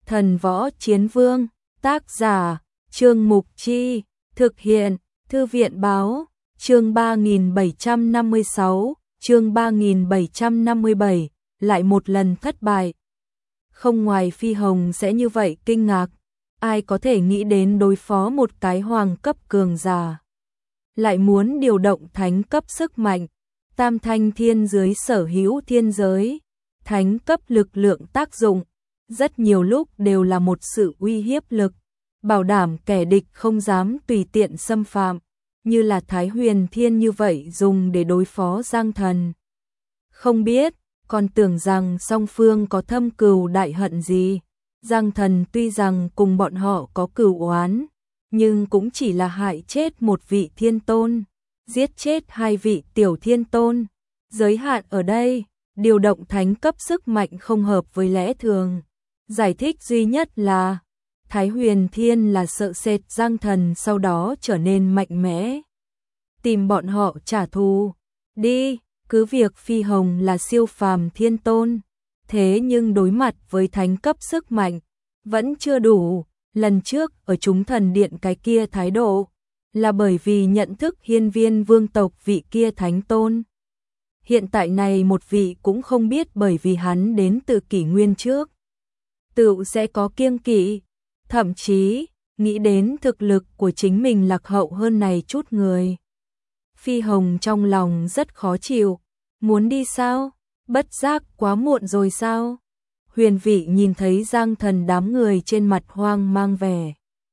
Thần Võ Chiến Vương, tác giả, Trương Mục Chi, thực hiện, Thư viện báo, chương 3756, chương 3757, lại một lần thất bại. Không ngoài Phi Hồng sẽ như vậy kinh ngạc, ai có thể nghĩ đến đối phó một cái hoàng cấp cường giả. Lại muốn điều động thánh cấp sức mạnh, tam thanh thiên dưới sở hữu thiên giới, thánh cấp lực lượng tác dụng, rất nhiều lúc đều là một sự uy hiếp lực, bảo đảm kẻ địch không dám tùy tiện xâm phạm, như là Thái Huyền Thiên như vậy dùng để đối phó Giang Thần. Không biết, còn tưởng rằng song phương có thâm cừu đại hận gì. Giang Thần tuy rằng cùng bọn họ có cừu oán, nhưng cũng chỉ là hại chết một vị thiên tôn, giết chết hai vị tiểu thiên tôn. Giới hạn ở đây, điều động thánh cấp sức mạnh không hợp với lẽ thường. Giải thích duy nhất là Thái Huyền Thiên là sợ sệt Giang Thần sau đó trở nên mạnh mẽ, tìm bọn họ trả thù. Đi, cứ việc Phi Hồng là siêu phàm thiên tôn, thế nhưng đối mặt với thánh cấp sức mạnh vẫn chưa đủ. Lần trước ở chúng thần điện cái kia thái độ là bởi vì nhận thức hiên viên vương tộc vị kia thánh tôn. Hiện tại này một vị cũng không biết, bởi vì hắn đến từ kỷ nguyên trước tự sẽ có kiêng kỵ, thậm chí nghĩ đến thực lực của chính mình lạc hậu hơn này chút người. Phi Hồng trong lòng rất khó chịu, muốn đi sao? Bất giác quá muộn rồi sao? Huyền Vị nhìn thấy Giang Thần đám người trên mặt hoang mang vẻ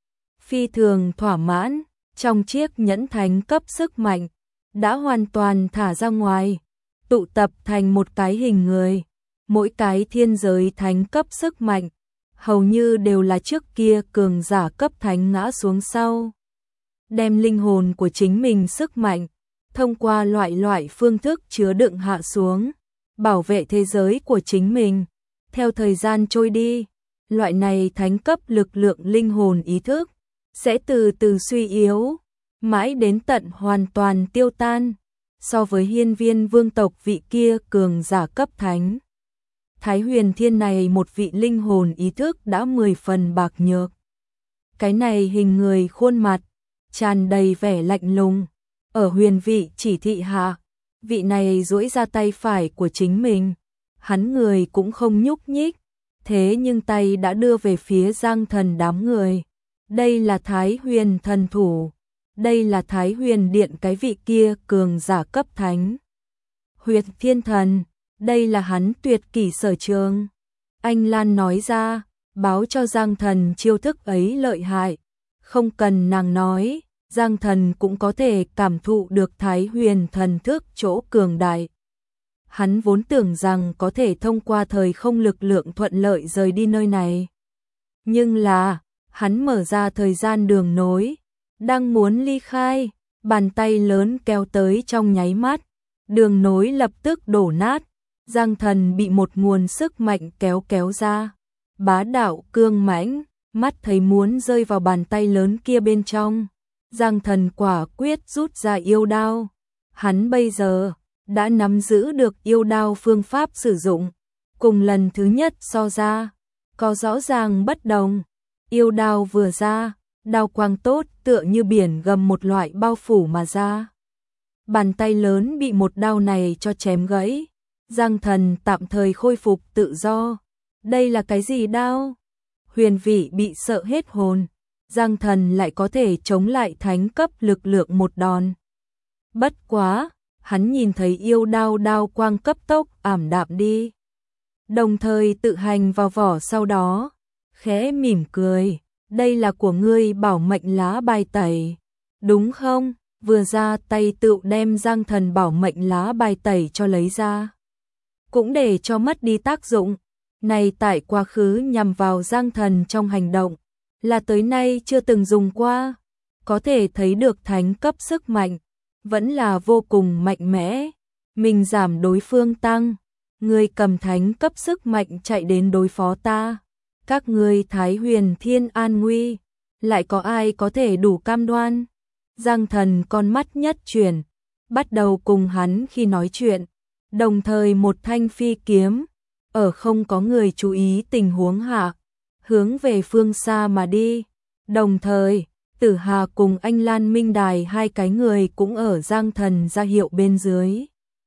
phi thường thỏa mãn, trong chiếc nhẫn thánh cấp sức mạnh đã hoàn toàn thả ra ngoài, tụ tập thành một cái hình người. Mỗi cái thiên giới thánh cấp sức mạnh hầu như đều là trước kia cường giả cấp thánh ngã xuống sau, đem linh hồn của chính mình sức mạnh thông qua loại phương thức chứa đựng hạ xuống, bảo vệ thế giới của chính mình. Theo thời gian trôi đi, loại này thánh cấp lực lượng linh hồn ý thức sẽ từ từ suy yếu, mãi đến tận hoàn toàn tiêu tan. So với hiên viên vương tộc vị kia cường giả cấp thánh, Thái Huyền Thiên này một vị linh hồn ý thức đã 10 phần bạc nhược. Cái này hình người khuôn mặt tràn đầy vẻ lạnh lùng, ở Huyền Vị chỉ thị hạ, vị này duỗi ra tay phải của chính mình, hắn người cũng không nhúc nhích, thế nhưng tay đã đưa về phía Giang Thần đám người. Đây là Thái Huyền thần thủ, đây là Thái Huyền điện cái vị kia cường giả cấp thánh. Huyệt Thiên Thần, đây là hắn tuyệt kỷ sở trường. Anh Lan nói ra, báo cho Giang Thần chiêu thức ấy lợi hại. Không cần nàng nói, Giang Thần cũng có thể cảm thụ được Thái Huyền thần thức chỗ cường đại. Hắn vốn tưởng rằng có thể thông qua thời không lực lượng thuận lợi rời đi nơi này. Nhưng là, hắn mở ra thời gian đường nối, đang muốn ly khai, bàn tay lớn kéo tới trong nháy mắt, đường nối lập tức đổ nát. Giang Thần bị một nguồn sức mạnh kéo ra, bá đạo cương mãnh, mắt thấy muốn rơi vào bàn tay lớn kia bên trong. Giang Thần quả quyết rút ra yêu đao. Hắn bây giờ đã nắm giữ được yêu đao phương pháp sử dụng, cùng lần thứ nhất so ra có rõ ràng bất đồng. Yêu đao vừa ra, đao quang tốt tựa như biển gầm một loại bao phủ mà ra. Bàn tay lớn bị một đao này cho chém gãy. Giang Thần tạm thời khôi phục tự do. Đây là cái gì đao? Huyền Vị bị sợ hết hồn. Giang Thần lại có thể chống lại thánh cấp lực lượng một đòn. Bất quá, hắn nhìn thấy yêu đao quang cấp tốc ảm đạm đi, đồng thời tự hành vào vỏ, sau đó khẽ mỉm cười. Đây là của ngươi bảo mệnh lá bài tẩy, đúng không? Vừa ra tay tự đem Giang Thần bảo mệnh lá bài tẩy cho lấy ra, cũng để cho mất đi tác dụng. Này tại quá khứ nhằm vào Giang Thần trong hành động là tới nay chưa từng dùng qua, có thể thấy được thánh cấp sức mạnh vẫn là vô cùng mạnh mẽ. Mình giảm đối phương tăng, ngươi cầm thánh cấp sức mạnh chạy đến đối phó ta, các ngươi Thái Huyền Thiên an nguy, lại có ai có thể đủ cam đoan? Giang Thần con mắt nhất chuyển, bắt đầu cùng hắn khi nói chuyện, đồng thời một thanh phi kiếm ở không có người chú ý tình huống hạ hướng về phương xa mà đi. Đồng thời, Tử Hà cùng anh Lan Minh Đài hai cái người cũng ở Giang Thần ra hiệu bên dưới.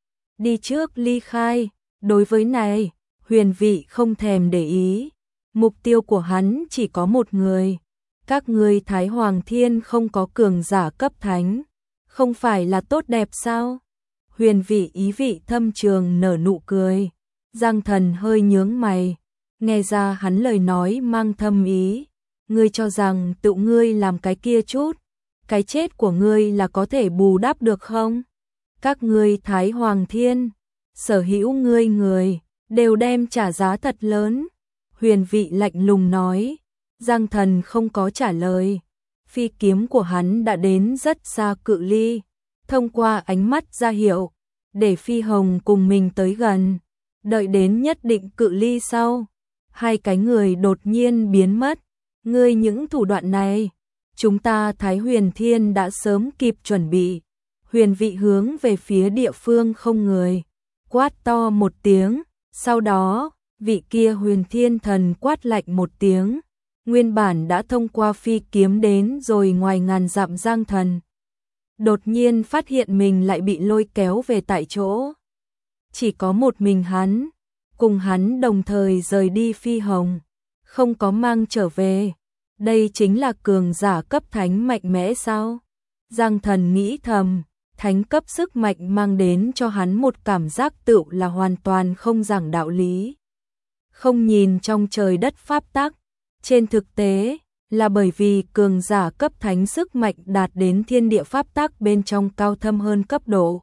Đi trước ly khai, đối với này, Huyền Vị không thèm để ý. Mục tiêu của hắn chỉ có một người. Các ngươi Thái Hoàng Thiên không có cường giả cấp thánh, không phải là tốt đẹp sao? Huyền Vị ý vị thâm trường nở nụ cười. Giang Thần hơi nhướng mày, nghe ra hắn lời nói mang thâm ý. Ngươi cho rằng tự ngươi làm cái kia chút, cái chết của ngươi là có thể bù đắp được không? Các ngươi Thái Hoàng Thiên, sở hữu ngươi người, đều đem trả giá thật lớn. Huyền Vị lạnh lùng nói. Giang Thần không có trả lời. Phi kiếm của hắn đã đến rất xa cự ly, thông qua ánh mắt ra hiệu, để Phi Hồng cùng mình tới gần. Đợi đến nhất định cự ly sau, hai cái người đột nhiên biến mất. Ngươi những thủ đoạn này, chúng ta Thái Huyền Thiên đã sớm kịp chuẩn bị. Huyền Vị hướng về phía địa phương không người, quát to một tiếng, sau đó, vị kia Huyền Thiên Thần quát lạnh một tiếng. Nguyên bản đã thông qua phi kiếm đến rồi ngoài ngàn dặm Giang Thần. Đột nhiên phát hiện mình lại bị lôi kéo về tại chỗ. Chỉ có một mình hắn, cùng hắn đồng thời rời đi Phi Hồng, không có mang trở về. Đây chính là cường giả cấp thánh mạnh mẽ sao? Giang Thần nghĩ thầm, thánh cấp sức mạnh mang đến cho hắn một cảm giác tựu là hoàn toàn không giảng đạo lý. Không nhìn trong trời đất pháp tắc. Trên thực tế, là bởi vì cường giả cấp thánh sức mạnh đạt đến thiên địa pháp tắc bên trong cao thâm hơn cấp độ.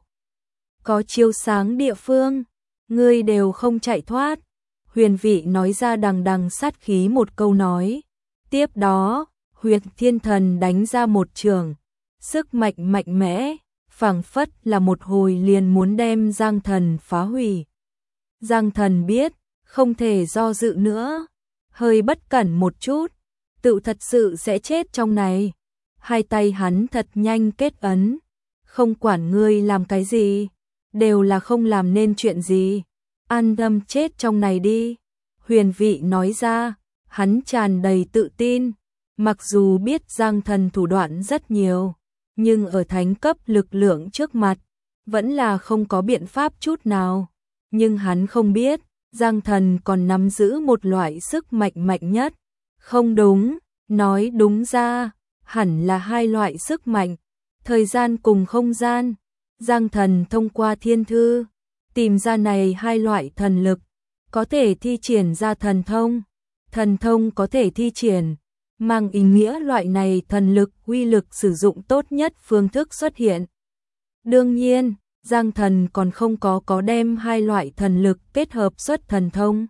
Có chiếu sáng địa phương, ngươi đều không chạy thoát. Huyền Vị nói ra đằng đằng sát khí một câu nói. Tiếp đó, Huyền Thiên Thần đánh ra một trường, sức mạnh mạnh mẽ, phảng phất là một hồi liền muốn đem Giang Thần phá hủy. Giang Thần biết, không thể do dự nữa. Hơi bất cẩn một chút, tự thật sự sẽ chết trong này. Hai tay hắn thật nhanh kết ấn, không quản ngươi làm cái gì, đều là không làm nên chuyện gì. An tâm chết trong này đi. Huyền Vị nói ra, hắn tràn đầy tự tin. Mặc dù biết Giang Thần thủ đoạn rất nhiều, nhưng ở thánh cấp lực lượng trước mặt, vẫn là không có biện pháp chút nào. Nhưng hắn không biết, Giang Thần còn nắm giữ một loại sức mạnh mạnh nhất. Không đúng, nói đúng ra, hẳn là hai loại sức mạnh, thời gian cùng không gian. Giang Thần thông qua thiên thư, tìm ra này hai loại thần lực, có thể thi triển ra thần thông. Thần thông có thể thi triển, mang ý nghĩa loại này thần lực uy lực sử dụng tốt nhất phương thức xuất hiện. Đương nhiên, Giang Thần còn không có đem hai loại thần lực kết hợp xuất thần thông.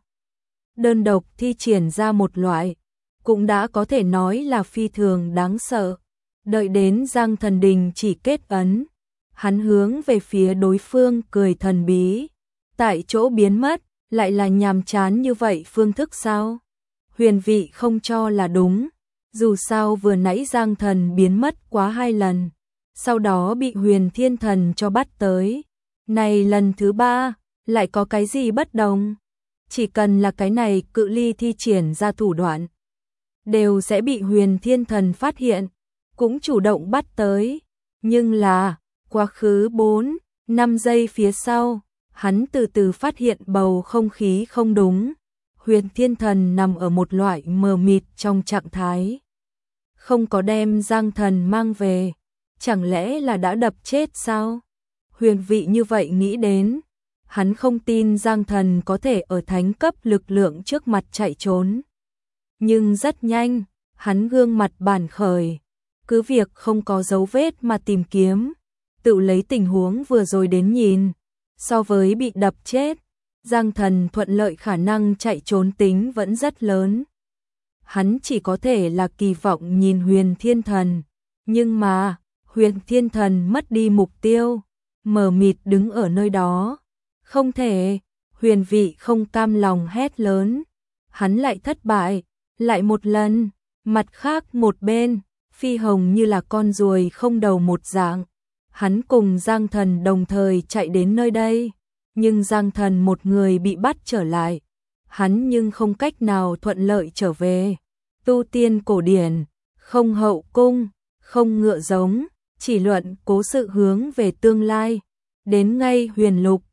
Đơn độc thi triển ra một loại, cũng đã có thể nói là phi thường đáng sợ. Đợi đến Giang Thần Đình chỉ kết ấn, hắn hướng về phía đối phương cười thần bí. Tại chỗ biến mất, lại là nhàm chán như vậy phương thức sao? Huyền Vị không cho là đúng. Dù sao vừa nãy Giang Thần biến mất quá 2 lần, sau đó bị Huyền Thiên Thần cho bắt tới. Này lần thứ 3, lại có cái gì bất đồng? Chỉ cần là cái này cự ly thi triển ra thủ đoạn, đều sẽ bị Huyền Thiên Thần phát hiện, cũng chủ động bắt tới. Nhưng là, quá khứ 4, 5 giây phía sau, hắn từ từ phát hiện bầu không khí không đúng. Huyền Thiên Thần nằm ở một loại mờ mịt trong trạng thái, không có đem Giang Thần mang về, chẳng lẽ là đã đập chết sao? Huyền Vị như vậy nghĩ đến, hắn không tin Giang Thần có thể ở thánh cấp lực lượng trước mặt chạy trốn. Nhưng rất nhanh, hắn gương mặt bản khởi, cứ việc không có dấu vết mà tìm kiếm, tự lấy tình huống vừa rồi đến nhìn, so với bị đập chết, Giang Thần thuận lợi khả năng chạy trốn tính vẫn rất lớn. Hắn chỉ có thể là kỳ vọng nhìn Huyền Thiên Thần, nhưng mà Huyền Thiên Thần mất đi mục tiêu, mờ mịt đứng ở nơi đó. Không thể, Huyền Vị không cam lòng hét lớn. Hắn lại thất bại, lại một lần. Mặt khác một bên, Phi Hồng như là con ruồi không đầu một dạng. Hắn cùng Giang Thần đồng thời chạy đến nơi đây, nhưng Giang Thần một người bị bắt trở lại. Hắn nhưng không cách nào thuận lợi trở về. Tu tiên cổ điển, không hậu cung, không ngựa giống, chỉ luận cố sự hướng về tương lai. Đến ngay huyền lục,